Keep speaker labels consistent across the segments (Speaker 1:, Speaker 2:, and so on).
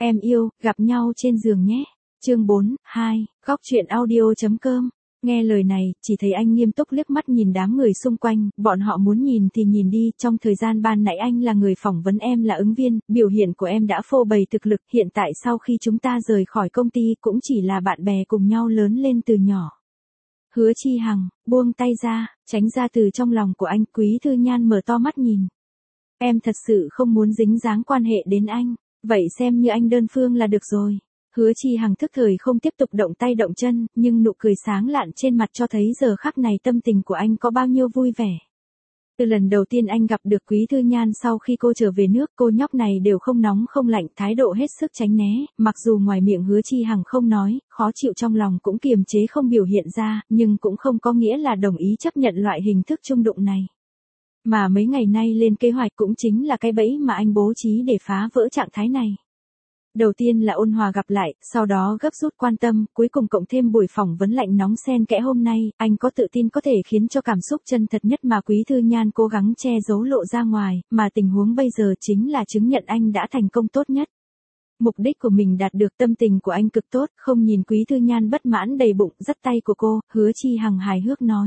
Speaker 1: Em yêu, gặp nhau trên giường nhé. Chương 4, 2, góc truyện audio.com. Nghe lời này, chỉ thấy anh nghiêm túc liếc mắt nhìn đám người xung quanh, bọn họ muốn nhìn thì nhìn đi, trong thời gian ban nãy anh là người phỏng vấn em là ứng viên, biểu hiện của em đã phô bày thực lực, hiện tại sau khi chúng ta rời khỏi công ty cũng chỉ là bạn bè cùng nhau lớn lên từ nhỏ. Hứa Chi Hằng, buông tay ra, tránh ra từ trong lòng của anh. Quý Thư Nhan mở to mắt nhìn. Em thật sự không muốn dính dáng quan hệ đến anh, vậy xem như anh đơn phương là được rồi. Hứa Chi Hằng thức thời không tiếp tục động tay động chân, nhưng nụ cười sáng lạn trên mặt cho thấy giờ khắc này tâm tình của anh có bao nhiêu vui vẻ. Từ lần đầu tiên anh gặp được Quý Thư Nhan sau khi cô trở về nước, cô nhóc này đều không nóng không lạnh, thái độ hết sức tránh né, mặc dù ngoài miệng Hứa Chi Hằng không nói, khó chịu trong lòng cũng kiềm chế không biểu hiện ra, nhưng cũng không có nghĩa là đồng ý chấp nhận loại hình thức chung đụng này. Mà mấy ngày nay lên kế hoạch cũng chính là cái bẫy mà anh bố trí để phá vỡ trạng thái này. Đầu tiên là ôn hòa gặp lại, sau đó gấp rút quan tâm, cuối cùng cộng thêm buổi phỏng vấn lạnh nóng xen kẽ hôm nay, anh có tự tin có thể khiến cho cảm xúc chân thật nhất mà Quý Thư Nhan cố gắng che giấu lộ ra ngoài, mà tình huống bây giờ chính là chứng nhận anh đã thành công tốt nhất. Mục đích của mình đạt được, tâm tình của anh cực tốt, không nhìn Quý Thư Nhan bất mãn đầy bụng, dắt tay của cô, Hứa Chi Hằng hài hước nói.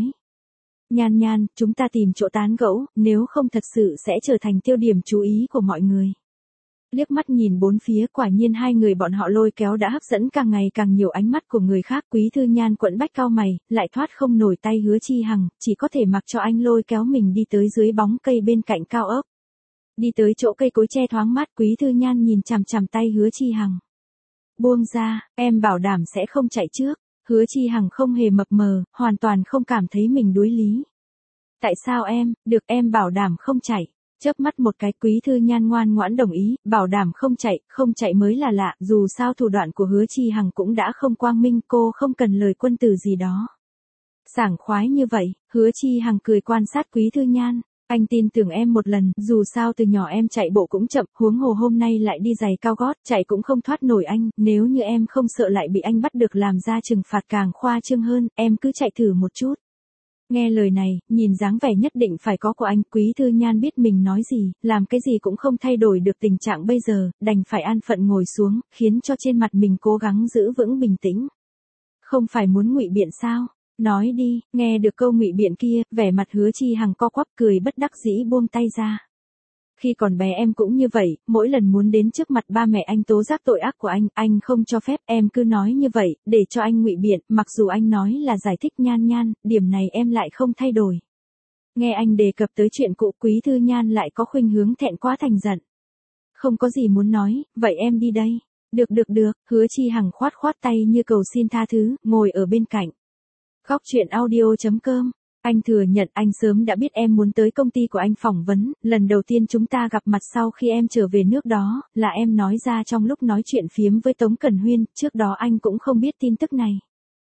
Speaker 1: Nhan Nhan, chúng ta tìm chỗ tán gẫu, nếu không thật sự sẽ trở thành tiêu điểm chú ý của mọi người. Liếc mắt nhìn bốn phía, quả nhiên hai người bọn họ lôi kéo đã hấp dẫn càng ngày càng nhiều ánh mắt của người khác. Quý Thư Nhan quẫn bách cau mày, lại thoát không nổi tay Hứa Chi Hằng, chỉ có thể mặc cho anh lôi kéo mình đi tới dưới bóng cây bên cạnh cao ốc. Đi tới chỗ cây cối che thoáng mát, Quý Thư Nhan nhìn chằm chằm tay Hứa Chi Hằng. Buông ra, em bảo đảm sẽ không chạy trước. Hứa Chi Hằng không hề mập mờ, hoàn toàn không cảm thấy mình đuối lý. Tại sao em, được em bảo đảm không chạy. Chớp mắt một cái, Quý Thư Nhan ngoan ngoãn đồng ý, bảo đảm không chạy mới là lạ, dù sao thủ đoạn của Hứa Chi Hằng cũng đã không quang minh, cô không cần lời quân tử gì đó. Sảng khoái như vậy, Hứa Chi Hằng cười quan sát Quý Thư Nhan. Anh tin tưởng em một lần, dù sao từ nhỏ em chạy bộ cũng chậm, huống hồ hôm nay lại đi giày cao gót, chạy cũng không thoát nổi anh, nếu như em không sợ lại bị anh bắt được làm ra trừng phạt càng khoa trương hơn, em cứ chạy thử một chút. Nghe lời này, nhìn dáng vẻ nhất định phải có của anh, Quý Thư Nhan biết mình nói gì, làm cái gì cũng không thay đổi được tình trạng bây giờ, đành phải an phận ngồi xuống, khiến cho trên mặt mình cố gắng giữ vững bình tĩnh. Không phải muốn ngụy biện sao? Nói đi. Nghe được câu ngụy biện kia, vẻ mặt Hứa Chi Hằng co quắp cười bất đắc dĩ buông tay ra. Khi còn bé em cũng như vậy, mỗi lần muốn đến trước mặt ba mẹ anh tố giác tội ác của anh không cho phép, em cứ nói như vậy, để cho anh ngụy biện, mặc dù anh nói là giải thích. Nhan Nhan, điểm này em lại không thay đổi. Nghe anh đề cập tới chuyện cũ, Quý Thư Nhan lại có khuynh hướng thẹn quá thành giận. Không có gì muốn nói, vậy em đi đây. Được, Hứa Chi Hằng khoát tay như cầu xin tha thứ, ngồi ở bên cạnh. Góc truyện audio.com. Anh thừa nhận anh sớm đã biết em muốn tới công ty của anh phỏng vấn, lần đầu tiên chúng ta gặp mặt sau khi em trở về nước đó, là em nói ra trong lúc nói chuyện phiếm với Tống Cẩn Huyên, trước đó anh cũng không biết tin tức này.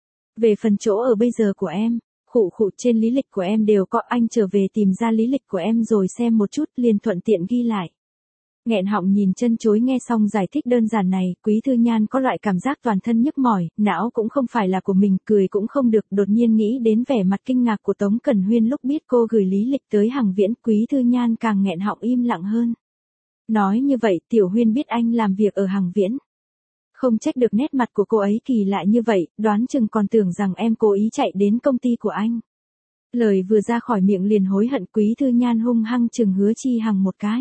Speaker 1: Về phần chỗ ở bây giờ của em, trên lý lịch của em đều có, anh trở về tìm ra lý lịch của em rồi xem một chút, liền thuận tiện ghi lại. Nghẹn họng nhìn chân chối nghe xong giải thích đơn giản này, Quý Thư Nhan có loại cảm giác toàn thân nhức mỏi, não cũng không phải là của mình, cười cũng không được, đột nhiên nghĩ đến vẻ mặt kinh ngạc của Tống Cẩn Huyên lúc biết cô gửi lý lịch tới Hằng Viễn, Quý Thư Nhan càng nghẹn họng im lặng hơn. Nói như vậy, Tiểu Huyên biết anh làm việc ở Hằng Viễn. Không trách được nét mặt của cô ấy kỳ lạ như vậy, đoán chừng còn tưởng rằng em cố ý chạy đến công ty của anh. Lời vừa ra khỏi miệng liền hối hận. Quý Thư Nhan hung hăng chừng Hứa Chi Hằng một cái.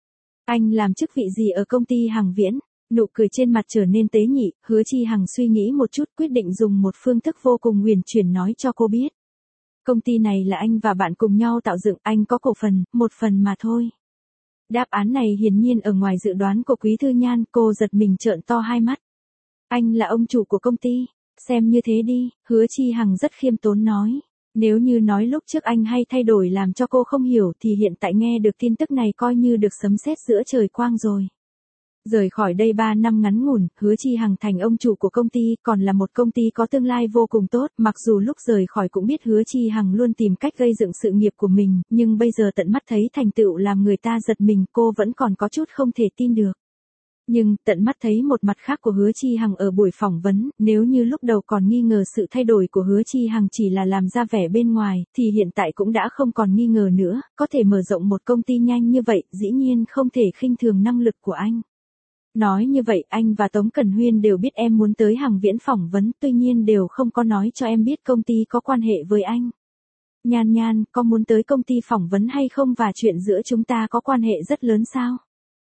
Speaker 1: Anh làm chức vị gì ở công ty Hằng Viễn? Nụ cười trên mặt trở nên tế nhị, Hứa Chi Hằng suy nghĩ một chút quyết định dùng một phương thức vô cùng huyền chuyển nói cho cô biết. Công ty này là anh và bạn cùng nhau tạo dựng, anh có cổ phần, một phần mà thôi. Đáp án này hiển nhiên ở ngoài dự đoán của Quý Thư Nhan, cô giật mình trợn to hai mắt. Anh là ông chủ của công ty, xem như thế đi, Hứa Chi Hằng rất khiêm tốn nói. Nếu như nói lúc trước anh hay thay đổi làm cho cô không hiểu thì hiện tại nghe được tin tức này coi như được sấm sét giữa trời quang rồi. Rời khỏi đây 3 năm ngắn ngủn, Hứa Chi Hằng thành ông chủ của công ty, còn là một công ty có tương lai vô cùng tốt, mặc dù lúc rời khỏi cũng biết Hứa Chi Hằng luôn tìm cách gây dựng sự nghiệp của mình, nhưng bây giờ tận mắt thấy thành tựu làm người ta giật mình, cô vẫn còn có chút không thể tin được. Nhưng, tận mắt thấy một mặt khác của Hứa Chi Hằng ở buổi phỏng vấn, nếu như lúc đầu còn nghi ngờ sự thay đổi của Hứa Chi Hằng chỉ là làm ra vẻ bên ngoài, thì hiện tại cũng đã không còn nghi ngờ nữa, có thể mở rộng một công ty nhanh như vậy, dĩ nhiên không thể khinh thường năng lực của anh. Nói như vậy anh và Tống Cẩn Huyên đều biết em muốn tới Hằng Viễn phỏng vấn, tuy nhiên đều không có nói cho em biết công ty có quan hệ với anh. Nhan Nhan, có muốn tới công ty phỏng vấn hay không và chuyện giữa chúng ta có quan hệ rất lớn sao?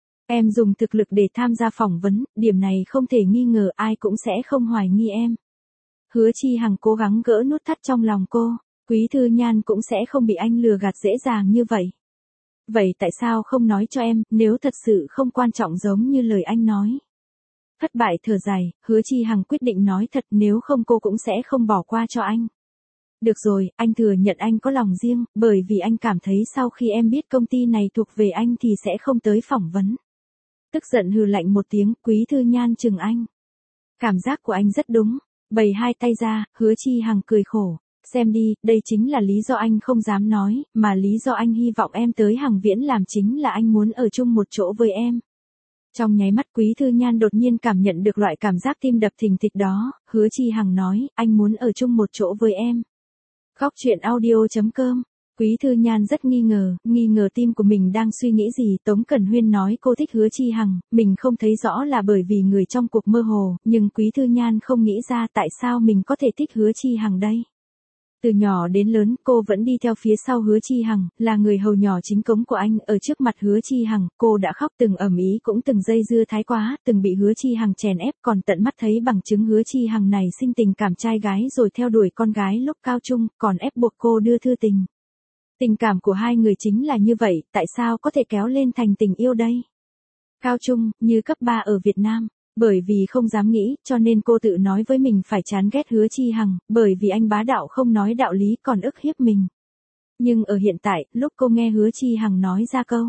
Speaker 1: Em dùng thực lực để tham gia phỏng vấn, điểm này không thể nghi ngờ, ai cũng sẽ không hoài nghi em. Hứa Chi Hằng cố gắng gỡ nút thắt trong lòng cô, Quý Thư Nhan cũng sẽ không bị anh lừa gạt dễ dàng như vậy. Vậy tại sao không nói cho em, nếu thật sự không quan trọng giống như lời anh nói? Thất bại thở dài, Hứa Chi Hằng quyết định nói thật, nếu không cô cũng sẽ không bỏ qua cho anh. Được rồi, anh thừa nhận anh có lòng riêng, bởi vì anh cảm thấy sau khi em biết công ty này thuộc về anh thì sẽ không tới phỏng vấn. Tức giận hừ lạnh một tiếng, Quý Thư Nhan chừng anh. Cảm giác của anh rất đúng, bày hai tay ra, Hứa Chi Hằng cười khổ. Xem đi, đây chính là lý do anh không dám nói, mà lý do anh hy vọng em tới Hằng Viễn làm chính là anh muốn ở chung một chỗ với em. Trong nháy mắt Quý Thư Nhan đột nhiên cảm nhận được loại cảm giác tim đập thình thịch đó, Hứa Chi Hằng nói, anh muốn ở chung một chỗ với em. Góc truyện audio.com. Quý Thư Nhan rất nghi ngờ tim của mình đang suy nghĩ gì. Tống Cẩn Huyên nói cô thích Hứa Chi Hằng, mình không thấy rõ là bởi vì người trong cuộc mơ hồ, nhưng Quý Thư Nhan không nghĩ ra tại sao mình có thể thích Hứa Chi Hằng đây. Từ nhỏ đến lớn, cô vẫn đi theo phía sau Hứa Chi Hằng, là người hầu nhỏ chính cống của anh, ở trước mặt Hứa Chi Hằng, cô đã khóc từng ầm ĩ cũng từng dây dưa thái quá, từng bị Hứa Chi Hằng chèn ép, còn tận mắt thấy bằng chứng Hứa Chi Hằng này sinh tình cảm trai gái rồi theo đuổi con gái lúc cao trung, còn ép buộc cô đưa thư tình. Tình cảm của hai người chính là như vậy, tại sao có thể kéo lên thành tình yêu đây? Cao trung, như cấp 3 ở Việt Nam. Bởi vì không dám nghĩ, cho nên cô tự nói với mình phải chán ghét Hứa Chi Hằng, bởi vì anh bá đạo không nói đạo lý còn ức hiếp mình. Nhưng ở hiện tại, lúc cô nghe Hứa Chi Hằng nói ra câu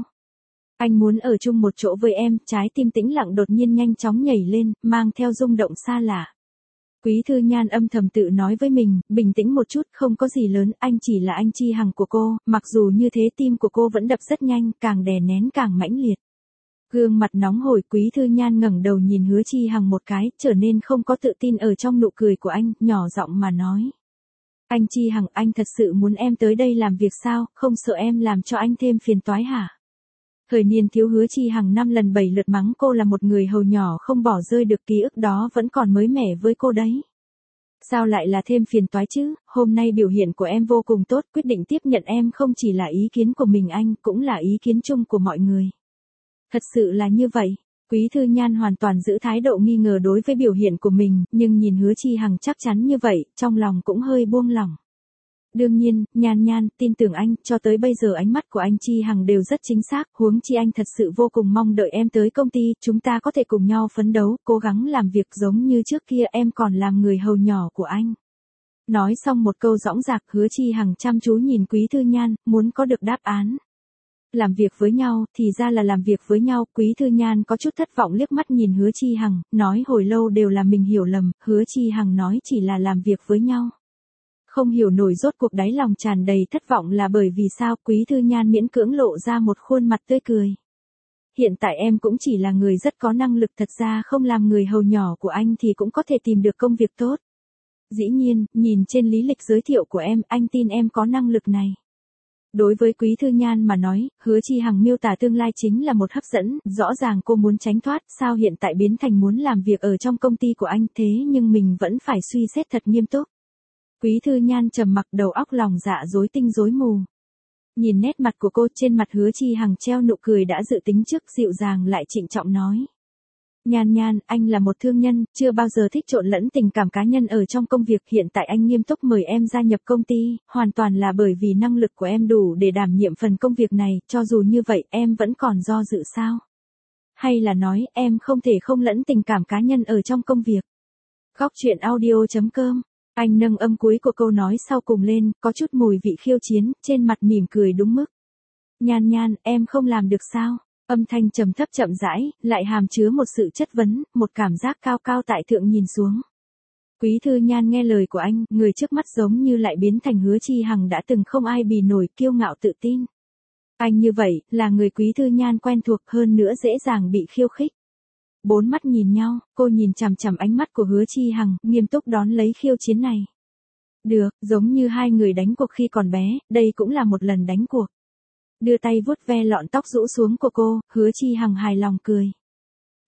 Speaker 1: anh muốn ở chung một chỗ với em, trái tim tĩnh lặng đột nhiên nhanh chóng nhảy lên, mang theo rung động xa lạ. Quý Thư Nhan âm thầm tự nói với mình, bình tĩnh một chút, không có gì lớn, anh chỉ là anh Chi Hằng của cô, mặc dù như thế tim của cô vẫn đập rất nhanh, càng đè nén càng mãnh liệt. Gương mặt nóng hổi Quý Thư Nhan ngẩng đầu nhìn Hứa Chi Hằng một cái, trở nên không có tự tin ở trong nụ cười của anh, nhỏ giọng mà nói. Anh Chi Hằng, anh thật sự muốn em tới đây làm việc sao, không sợ em làm cho anh thêm phiền toái hả? Thời niên thiếu Hứa Chi Hằng 5 lần 7 lượt mắng cô là một người hầu nhỏ không bỏ rơi được, ký ức đó vẫn còn mới mẻ với cô đấy. Sao lại là thêm phiền toái chứ, hôm nay biểu hiện của em vô cùng tốt, quyết định tiếp nhận em không chỉ là ý kiến của mình anh, cũng là ý kiến chung của mọi người. Thật sự là như vậy, Quý Thư Nhan hoàn toàn giữ thái độ nghi ngờ đối với biểu hiện của mình, nhưng nhìn Hứa Chi Hằng chắc chắn như vậy, trong lòng cũng hơi buông lỏng. Đương nhiên, Nhan Nhan, tin tưởng anh, cho tới bây giờ ánh mắt của anh Chi Hằng đều rất chính xác, huống chi anh thật sự vô cùng mong đợi em tới công ty, chúng ta có thể cùng nhau phấn đấu, cố gắng làm việc giống như trước kia, em còn làm người hầu nhỏ của anh. Nói xong một câu dõng dạc, Hứa Chi Hằng chăm chú nhìn Quý Thư Nhan, muốn có được đáp án. Làm việc với nhau, thì ra là làm việc với nhau, Quý Thư Nhan có chút thất vọng liếc mắt nhìn Hứa Chi Hằng, nói hồi lâu đều là mình hiểu lầm, Hứa Chi Hằng nói chỉ là làm việc với nhau. Không hiểu nổi rốt cuộc đáy lòng tràn đầy thất vọng là bởi vì sao, Quý Thư Nhan miễn cưỡng lộ ra một khuôn mặt tươi cười. Hiện tại em cũng chỉ là người rất có năng lực, thật ra không làm người hầu nhỏ của anh thì cũng có thể tìm được công việc tốt. Dĩ nhiên, nhìn trên lý lịch giới thiệu của em, anh tin em có năng lực này. Đối với Quý Thư Nhan mà nói, Hứa Chi Hằng miêu tả tương lai chính là một hấp dẫn, rõ ràng cô muốn tránh thoát, sao hiện tại biến thành muốn làm việc ở trong công ty của anh, thế nhưng mình vẫn phải suy xét thật nghiêm túc. Quý Thư Nhan trầm mặc, đầu óc lòng dạ rối tinh rối mù. Nhìn nét mặt của cô, trên mặt Hứa Chi Hằng treo nụ cười đã dự tính trước, dịu dàng lại trịnh trọng nói. Nhan Nhan, anh là một thương nhân, chưa bao giờ thích trộn lẫn tình cảm cá nhân ở trong công việc, hiện tại anh nghiêm túc mời em gia nhập công ty, hoàn toàn là bởi vì năng lực của em đủ để đảm nhiệm phần công việc này, cho dù như vậy em vẫn còn do dự sao? Hay là nói em không thể không lẫn tình cảm cá nhân ở trong công việc? Góc truyện audio.com. Anh nâng âm cuối của câu nói sau cùng lên, có chút mùi vị khiêu chiến, trên mặt mỉm cười đúng mức. Nhan Nhan, em không làm được sao? Âm thanh trầm thấp chậm rãi, lại hàm chứa một sự chất vấn, một cảm giác cao cao tại thượng nhìn xuống. Quý Thư Nhan nghe lời của anh, người trước mắt giống như lại biến thành Hứa Chi Hằng đã từng không ai bì nổi, kiêu ngạo tự tin. Anh như vậy, là người Quý Thư Nhan quen thuộc, hơn nữa dễ dàng bị khiêu khích. Bốn mắt nhìn nhau, cô nhìn chằm chằm ánh mắt của Hứa Chi Hằng, nghiêm túc đón lấy khiêu chiến này. Được, giống như hai người đánh cuộc khi còn bé, đây cũng là một lần đánh cuộc. Đưa tay vuốt ve lọn tóc rũ xuống của cô, Hứa Chi Hằng hài lòng cười.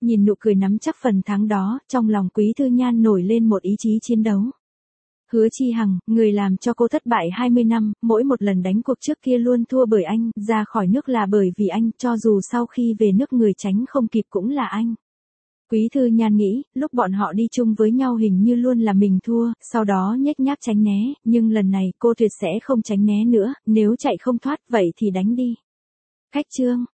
Speaker 1: Nhìn nụ cười nắm chắc phần thắng đó, trong lòng Quý Thư Nhan nổi lên một ý chí chiến đấu. Hứa Chi Hằng, người làm cho cô thất bại 20 năm, mỗi một lần đánh cuộc trước kia luôn thua bởi anh, ra khỏi nước là bởi vì anh, cho dù sau khi về nước người tránh không kịp cũng là anh. Quý Thư Nhan nghĩ, lúc bọn họ đi chung với nhau hình như luôn là mình thua, sau đó nhếch nhác tránh né, nhưng lần này cô tuyệt sẽ không tránh né nữa, nếu chạy không thoát vậy thì đánh đi. Khách Trương,